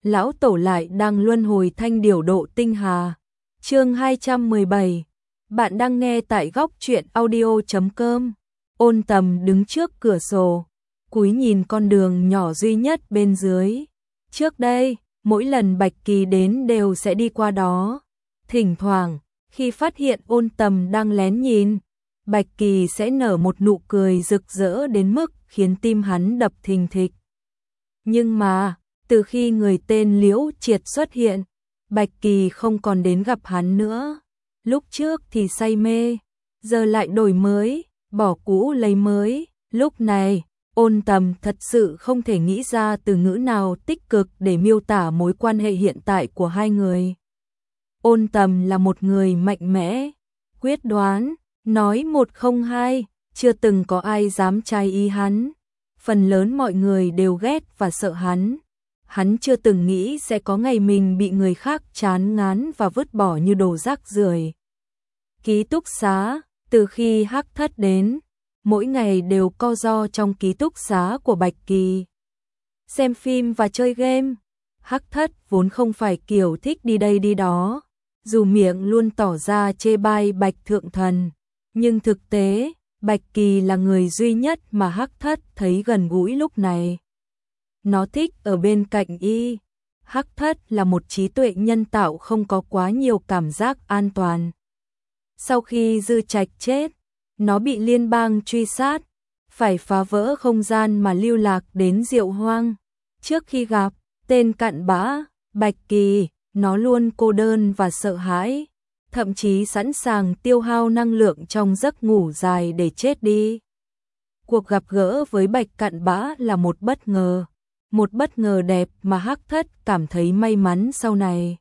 lão tổ lại đang luân hồi thanh điểu độ tinh hà. Chương 217. Bạn đang nghe tại góc truyện audio.com. Ôn Tầm đứng trước cửa sổ, cúi nhìn con đường nhỏ duy nhất bên dưới. Trước đây, mỗi lần Bạch Kỳ đến đều sẽ đi qua đó. Thỉnh thoảng, khi phát hiện Ôn Tầm đang lén nhìn, Bạch Kỳ sẽ nở một nụ cười rực rỡ đến mức khiến tim hắn đập thình thịch. Nhưng mà, từ khi người tên Liễu Triệt xuất hiện, Bạch Kỳ không còn đến gặp hắn nữa. Lúc trước thì say mê, giờ lại đổi mới, bỏ cũ lấy mới. Lúc này, Ôn Tầm thật sự không thể nghĩ ra từ ngữ nào tích cực để miêu tả mối quan hệ hiện tại của hai người. Ôn Tầm là một người mạnh mẽ, quyết đoán, nói một không hai, chưa từng có ai dám trái ý hắn. Phần lớn mọi người đều ghét và sợ hắn. Hắn chưa từng nghĩ sẽ có ngày mình bị người khác chán ngán và vứt bỏ như đồ rác rưởi. Ký túc xá, từ khi Hắc Thất đến, mỗi ngày đều co ro trong ký túc xá của Bạch Kỳ. Xem phim và chơi game. Hắc Thất vốn không phải kiểu thích đi đây đi đó, dù miệng luôn tỏ ra chê bai Bạch Thượng Thần, nhưng thực tế, Bạch Kỳ là người duy nhất mà Hắc Thất thấy gần gũi lúc này. Nó thích ở bên cạnh y. Hắc Thất là một trí tuệ nhân tạo không có quá nhiều cảm giác an toàn. Sau khi Dư Trạch chết, nó bị liên bang truy sát, phải phá vỡ không gian mà lưu lạc đến Diệu Hoang. Trước khi gặp tên cặn bã, Bạch Kỳ, nó luôn cô đơn và sợ hãi, thậm chí sẵn sàng tiêu hao năng lượng trong giấc ngủ dài để chết đi. Cuộc gặp gỡ với Bạch Cặn Bã là một bất ngờ đẹp mà Hắc Thất cảm thấy may mắn sau này.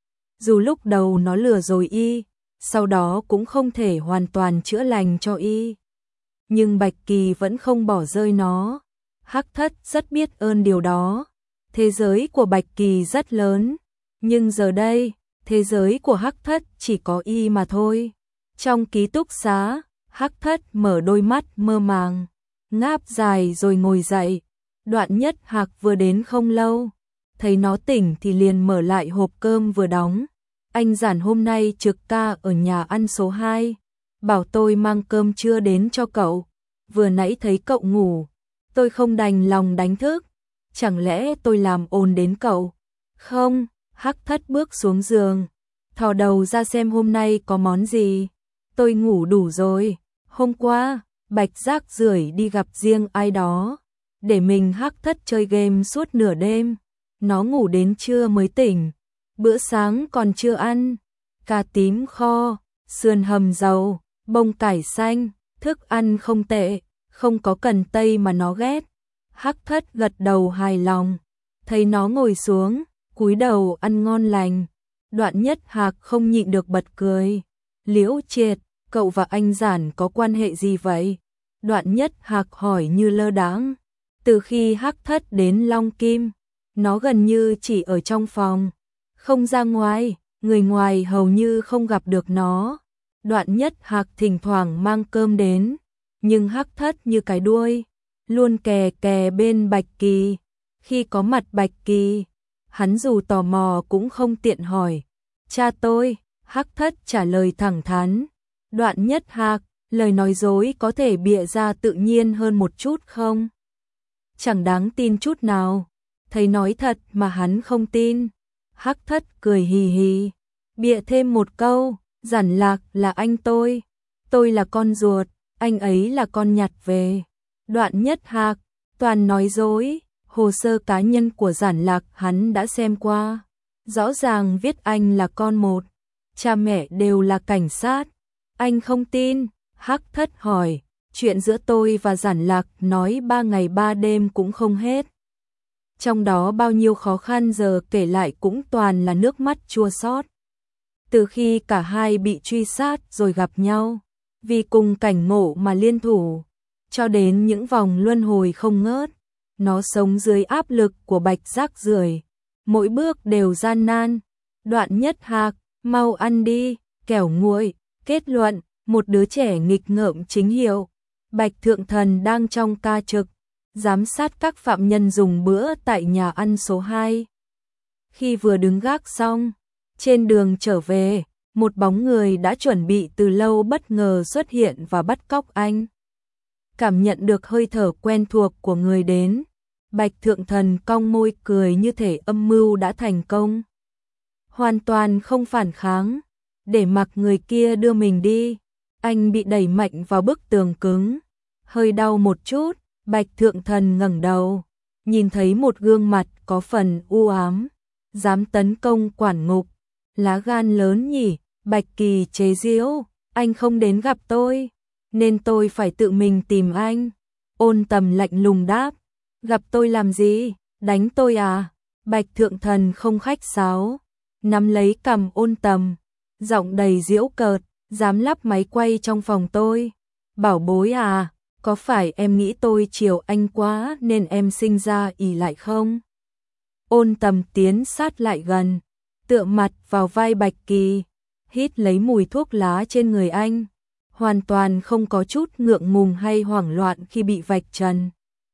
Dù lúc đầu nó lừa dối y, sau đó cũng không thể hoàn toàn chữa lành cho y, nhưng Bạch Kỳ vẫn không bỏ rơi nó. Hắc Thất rất biết ơn điều đó. Thế giới của Bạch Kỳ rất lớn, nhưng giờ đây, thế giới của Hắc Thất chỉ có y mà thôi. Trong ký túc xá, Hắc Thất mở đôi mắt mơ màng, ngáp dài rồi ngồi dậy. Đoạn Nhất Hạc vừa đến không lâu, thấy nó tỉnh thì liền mở lại hộp cơm vừa đóng. Anh Giản hôm nay trực ca ở nhà ăn số 2, bảo tôi mang cơm trưa đến cho cậu. Vừa nãy thấy cậu ngủ, tôi không đành lòng đánh thức. Chẳng lẽ tôi làm ồn đến cậu? Không. Hắc Thất bước xuống giường, thò đầu ra xem hôm nay có món gì. Tôi ngủ đủ rồi. Hôm qua, Bạch rác rưởi đi gặp riêng ai đó, để mình Hắc Thất chơi game suốt nửa đêm. Nó ngủ đến trưa mới tỉnh. Bữa sáng còn chưa ăn. Cà tím kho, sườn hầm dầu, bông cải xanh, thức ăn không tệ, không có cần tây mà nó ghét. Hắc Thất gật đầu hài lòng, thấy nó ngồi xuống, cúi đầu ăn ngon lành. Đoạn Nhất Hạc không nhịn được bật cười. Liễu Triệt, cậu và anh Giản có quan hệ gì vậy? Đoạn Nhất Hạc hỏi như lơ đãng. Từ khi Hắc Thất đến Long Kim, nó gần như chỉ ở trong phòng, không ra ngoài, người ngoài hầu như không gặp được nó. Đoạn Nhất Hạc thỉnh thoảng mang cơm đến, nhưng Hắc Thất như cái đuôi, luôn kè kè bên Bạch Kỳ. Khi có mặt Bạch Kỳ, hắn dù tò mò cũng không tiện hỏi. Cha tôi, Hắc Thất trả lời thẳng thắn. Đoạn Nhất Hạc, lời nói dối có thể bịa ra tự nhiên hơn một chút không? Chẳng đáng tin chút nào. Thấy nói thật mà hắn không tin. Hắc Thất cười hì hì, bịa thêm một câu, Giản Lạc là anh tôi là con ruột, anh ấy là con nhặt về. Đoạn Nhất Hạc, toàn nói dối. Hồ sơ cá nhân của Giản Lạc hắn đã xem qua, rõ ràng viết anh là con một, cha mẹ đều là cảnh sát. Anh không tin. Hắc Thất hỏi, chuyện giữa tôi và Giản Lạc nói 3 ngày 3 đêm cũng không hết. Trong đó bao nhiêu khó khăn giờ kể lại cũng toàn là nước mắt chua xót. Từ khi cả hai bị truy sát rồi gặp nhau, vì cùng cảnh ngộ mà liên thủ, cho đến những vòng luân hồi không ngớt. Nó sống dưới áp lực của Bạch rác rưởi, mỗi bước đều gian nan. Đoạn Nhất Hạc, mau ăn đi, kẻo nguội. Kết luận, một đứa trẻ nghịch ngợm chính hiệu. Bạch Thượng Thần đang trong ca trực, giám sát các phạm nhân dùng bữa tại nhà ăn số 2. Khi vừa đứng gác xong, trên đường trở về, một bóng người đã chuẩn bị từ lâu bất ngờ xuất hiện và bắt cóc anh. Cảm nhận được hơi thở quen thuộc của người đến, Bạch Thượng Thần cong môi cười như thể âm mưu đã thành công. Hoàn toàn không phản kháng, để mặc người kia đưa mình đi. Anh bị đẩy mạnh vào bức tường cứng, hơi đau một chút. Bạch Thượng Thần ngẩng đầu, nhìn thấy một gương mặt có phần u ám, dám tấn công quản ngục, lá gan lớn nhỉ. Bạch Kỳ chế giễu, anh không đến gặp tôi, nên tôi phải tự mình tìm anh. Ôn Tầm lạnh lùng đáp, gặp tôi làm gì, đánh tôi à? Bạch Thượng Thần không khách sáo, nắm lấy cằm Ôn Tầm, giọng đầy giễu cợt, dám lắp máy quay trong phòng tôi. Bảo bối à, có phải em nghĩ tôi chiều anh quá nên em sinh ra ỷ lại không? Ôn Tầm tiến sát lại gần, tựa mặt vào vai Bạch Kỳ, hít lấy mùi thuốc lá trên người anh, hoàn toàn không có chút ngượng ngùng hay hoảng loạn khi bị vạch trần.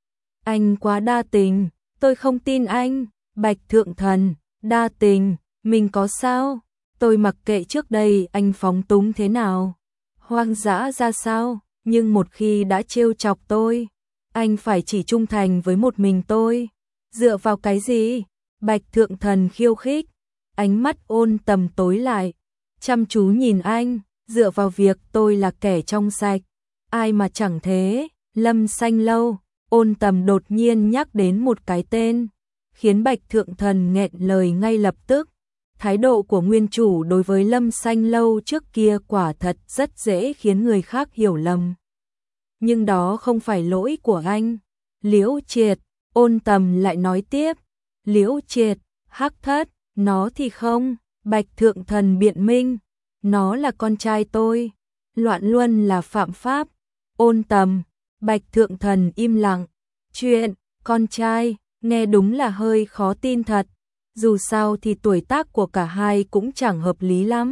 Anh quá đa tình, tôi không tin anh. Bạch Thượng Thần, đa tình, mình có sao? Tôi mặc kệ trước đây anh phóng túng thế nào, hoang dã ra sao, nhưng một khi đã trêu chọc tôi, anh phải chỉ trung thành với một mình tôi. Dựa vào cái gì? Bạch Thượng Thần khiêu khích, ánh mắt Ôn Tầm tối lại, chăm chú nhìn anh. Dựa vào việc tôi là kẻ trong sạch, ai mà chẳng thế. Lâm Xanh Lâu. Ôn Tầm đột nhiên nhắc đến một cái tên, khiến Bạch Thượng Thần nghẹn lời ngay lập tức. Thái độ của nguyên chủ đối với Lâm Xanh Lâu trước kia quả thật rất dễ khiến người khác hiểu lầm. Nhưng đó không phải lỗi của anh. Liễu Triệt. Ôn Tầm lại nói tiếp, Liễu Triệt, Hắc Thất, nó thì không. Bạch Thượng Thần biện minh, nó là con trai tôi, loạn luân là phạm pháp. Ôn Tầm. Bạch Thượng Thần im lặng, chuyện con trai nghe đúng là hơi khó tin thật, dù sao thì tuổi tác của cả hai cũng chẳng hợp lý lắm.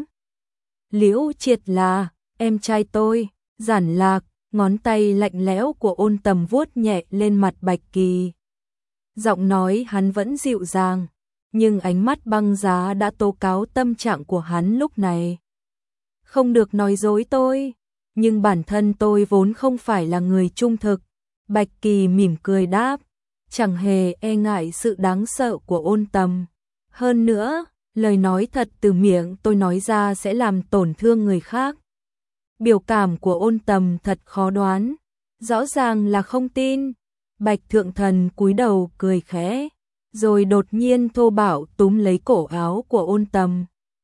Liễu Triệt là em trai tôi. Giản Lạc. Ngón tay lạnh lẽo của Ôn Tầm vuốt nhẹ lên mặt Bạch Kỳ, giọng nói hắn vẫn dịu dàng, nhưng ánh mắt băng giá đã tố cáo tâm trạng của hắn lúc này. Không được nói dối tôi, nhưng bản thân tôi vốn không phải là người trung thực. Bạch Kỳ mỉm cười đáp, chẳng hề e ngại sự đáng sợ của Ôn Tầm. Hơn nữa, lời nói thật từ miệng tôi nói ra sẽ làm tổn thương người khác. Biểu cảm của Ôn Tầm thật khó đoán, rõ ràng là không tin. Bạch Thượng Thần cúi đầu cười khẽ, rồi đột nhiên thô bạo túm lấy cổ áo của Ôn Tầm,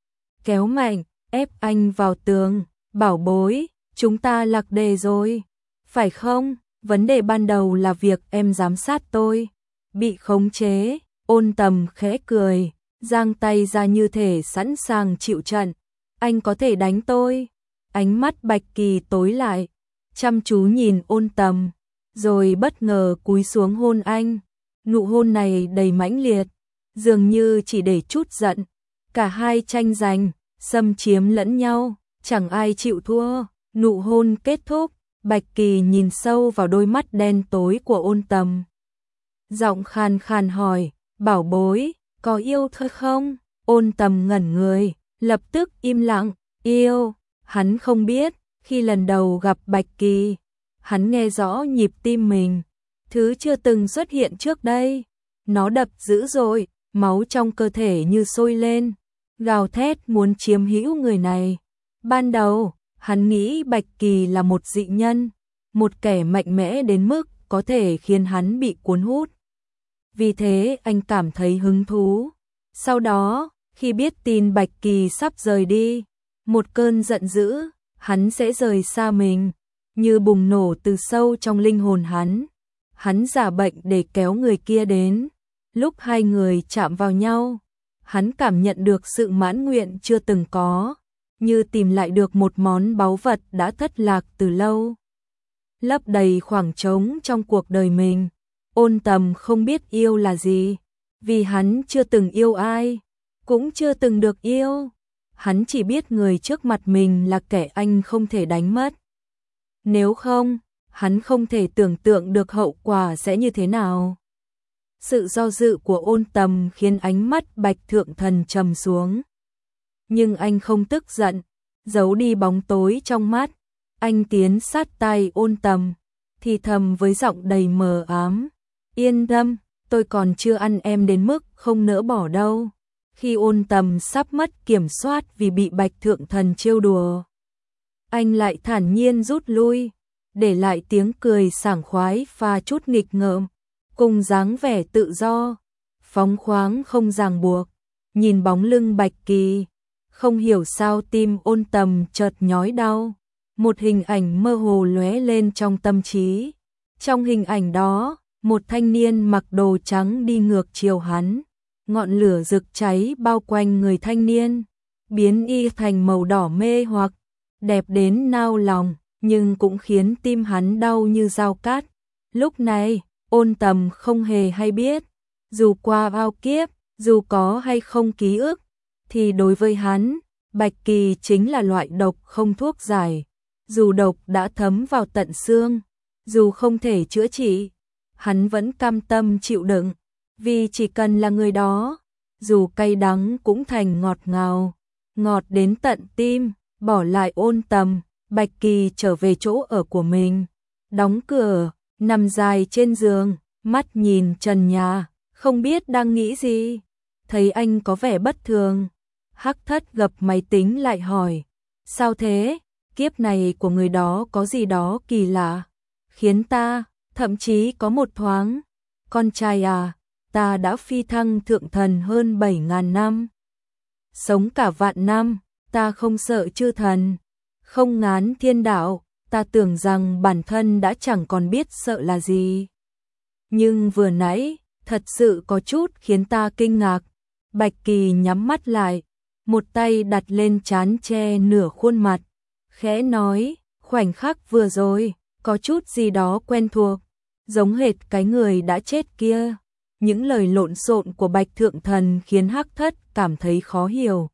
kéo mạnh, ép anh vào tường. Bảo bối, chúng ta lạc đề rồi, phải không? Vấn đề ban đầu là việc em giám sát tôi bị khống chế. Ôn Tầm khẽ cười, giang tay ra như thể sẵn sàng chịu trận. Anh có thể đánh tôi. Ánh mắt Bạch Kỳ tối lại, chăm chú nhìn Ôn Tầm, rồi bất ngờ cúi xuống hôn anh. Nụ hôn này đầy mãnh liệt, dường như chỉ để trút giận. Cả hai tranh giành, xâm chiếm lẫn nhau, chẳng ai chịu thua. Nụ hôn kết thúc, Bạch Kỳ nhìn sâu vào đôi mắt đen tối của Ôn Tầm, giọng khàn khàn hỏi, bảo bối, có yêu thôi không? Ôn Tầm ngẩn người, lập tức im lặng. Yêu? Hắn không biết, khi lần đầu gặp Bạch Kỳ, hắn nghe rõ nhịp tim mình, thứ chưa từng xuất hiện trước đây. Nó đập dữ dội, máu trong cơ thể như sôi lên, gào thét muốn chiếm hữu người này. Ban đầu, hắn nghĩ Bạch Kỳ là một dị nhân, một kẻ mạnh mẽ đến mức có thể khiến hắn bị cuốn hút. Vì thế anh cảm thấy hứng thú. Sau đó, khi biết tin Bạch Kỳ sắp rời đi, một cơn giận dữ, hắn sẽ rời xa mình, như bùng nổ từ sâu trong linh hồn hắn. Hắn giả bệnh để kéo người kia đến. Lúc hai người chạm vào nhau, hắn cảm nhận được sự mãn nguyện chưa từng có, như tìm lại được một món báu vật đã thất lạc từ lâu, lấp đầy khoảng trống trong cuộc đời mình. Ôn Tầm không biết yêu là gì, vì hắn chưa từng yêu ai, cũng chưa từng được yêu. Hắn chỉ biết người trước mặt mình là kẻ anh không thể đánh mất. Nếu không, hắn không thể tưởng tượng được hậu quả sẽ như thế nào. Sự do dự của Ôn Tầm khiến ánh mắt Bạch Thượng Thần trầm xuống. Nhưng anh không tức giận, giấu đi bóng tối trong mắt. Anh tiến sát tai Ôn Tầm, thì thầm với giọng đầy mờ ám. Yên tâm, tôi còn chưa ăn em đến mức không nỡ bỏ đâu. Khi Ôn Tầm sắp mất kiểm soát vì bị Bạch Thượng Thần trêu đùa, anh lại thản nhiên rút lui, để lại tiếng cười sảng khoái pha chút nghịch ngợm, cùng dáng vẻ tự do, phóng khoáng không ràng buộc. Nhìn bóng lưng Bạch Kỳ, không hiểu sao tim Ôn Tầm chợt nhói đau. Một hình ảnh mơ hồ lóe lên trong tâm trí. Trong hình ảnh đó, một thanh niên mặc đồ trắng đi ngược chiều hắn. Ngọn lửa rực cháy bao quanh người thanh niên, biến y thành màu đỏ mê hoặc, đẹp đến nao lòng, nhưng cũng khiến tim hắn đau như dao cát. Lúc này, Ôn Tầm không hề hay biết, dù qua bao kiếp, dù có hay không ký ức, thì đối với hắn, Bạch Kỳ chính là loại độc không thuốc giải. Dù độc đã thấm vào tận xương, dù không thể chữa trị, hắn vẫn cam tâm chịu đựng, vì chỉ cần là người đó, dù cay đắng cũng thành ngọt ngào, ngọt đến tận tim. Bỏ lại Ôn Tầm, Bạch Kỳ trở về chỗ ở của mình, đóng cửa, nằm dài trên giường, mắt nhìn trần nhà, không biết đang nghĩ gì. Thấy anh có vẻ bất thường, Hắc Thất gập máy tính lại hỏi, sao thế? Kiếp này của người đó có gì đó kỳ lạ, khiến ta, thậm chí có một thoáng, con trai à, ta đã phi thăng thượng thần hơn 7.000 năm. Sống cả vạn năm, ta không sợ chư thần, không ngán thiên đạo, ta tưởng rằng bản thân đã chẳng còn biết sợ là gì. Nhưng vừa nãy, thật sự có chút khiến ta kinh ngạc. Bạch Kỳ nhắm mắt lại, một tay đặt lên trán che nửa khuôn mặt, khẽ nói, khoảnh khắc vừa rồi, có chút gì đó quen thuộc, giống hệt cái người đã chết kia. Những lời lộn xộn của Bạch Thượng Thần khiến Hắc Thất cảm thấy khó hiểu.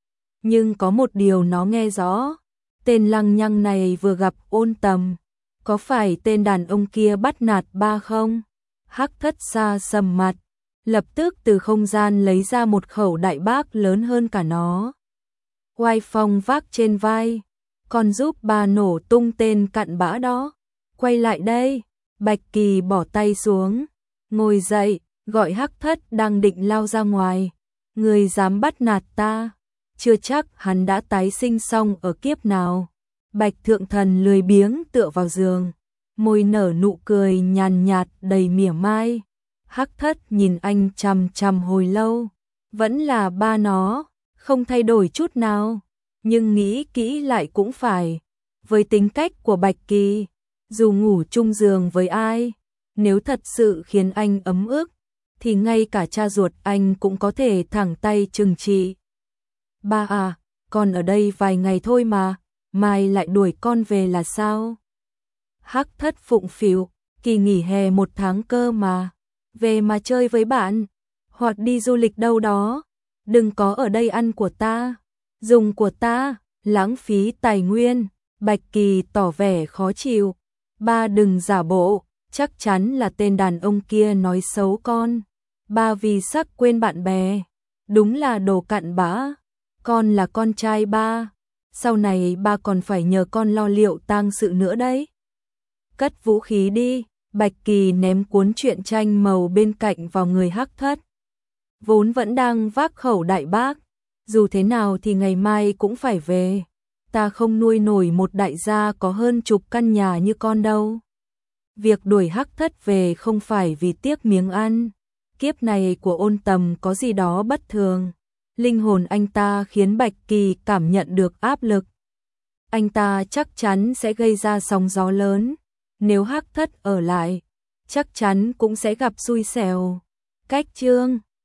Nhưng có một điều nó nghe rõ, tên lăng nhăng này vừa gặp Ôn Tầm, có phải tên đàn ông kia bắt nạt ba không? Hắc Thất xa sầm mặt, lập tức từ không gian lấy ra một khẩu đại bác lớn hơn cả nó. Oai phong vác trên vai, còn giúp bà nổ tung tên cặn bã đó. Quay lại đây, Bạch Kỳ bỏ tay xuống, ngồi dậy, gọi Hắc Thất đang định lao ra ngoài. Người dám bắt nạt ta, chưa chắc hắn đã tái sinh xong ở kiếp nào. Bạch Thượng Thần lười biếng tựa vào giường, môi nở nụ cười nhàn nhạt đầy mỉa mai. Hắc Thất nhìn anh chằm chằm hồi lâu, vẫn là ba nó, không thay đổi chút nào. Nhưng nghĩ kỹ lại cũng phải, với tính cách của Bạch Kỳ, dù ngủ chung giường với ai, nếu thật sự khiến anh ấm ức, thì ngay cả cha ruột anh cũng có thể thẳng tay trừng trị. Ba à, con ở đây vài ngày thôi mà, mai lại đuổi con về là sao? Hắc Thất phụng phịu, kỳ nghỉ hè 1 tháng cơ mà, về mà chơi với bạn, hoặc đi du lịch đâu đó, đừng có ở đây ăn của ta, dùng của ta, lãng phí tài nguyên. Bạch Kỳ tỏ vẻ khó chịu, ba đừng giả bộ, chắc chắn là tên đàn ông kia nói xấu con, ba vì sắc quên bạn bè, đúng là đồ cặn bã. Con là con trai ba, sau này ba còn phải nhờ con lo liệu tang sự nữa đấy. Cất vũ khí đi, Bạch Kỳ ném cuốn truyện tranh màu bên cạnh vào người Hắc Thất. Vốn vẫn đang vác khẩu đại bác, dù thế nào thì ngày mai cũng phải về, ta không nuôi nổi một đại gia có hơn chục căn nhà như con đâu. Việc đuổi Hắc Thất về không phải vì tiếc miếng ăn, kiếp này của Ôn Tầm có gì đó bất thường. Linh hồn anh ta khiến Bạch Kỳ cảm nhận được áp lực. Anh ta chắc chắn sẽ gây ra sóng gió lớn. Nếu Hắc Thất ở lại, chắc chắn cũng sẽ gặp xui xẻo. Cách chương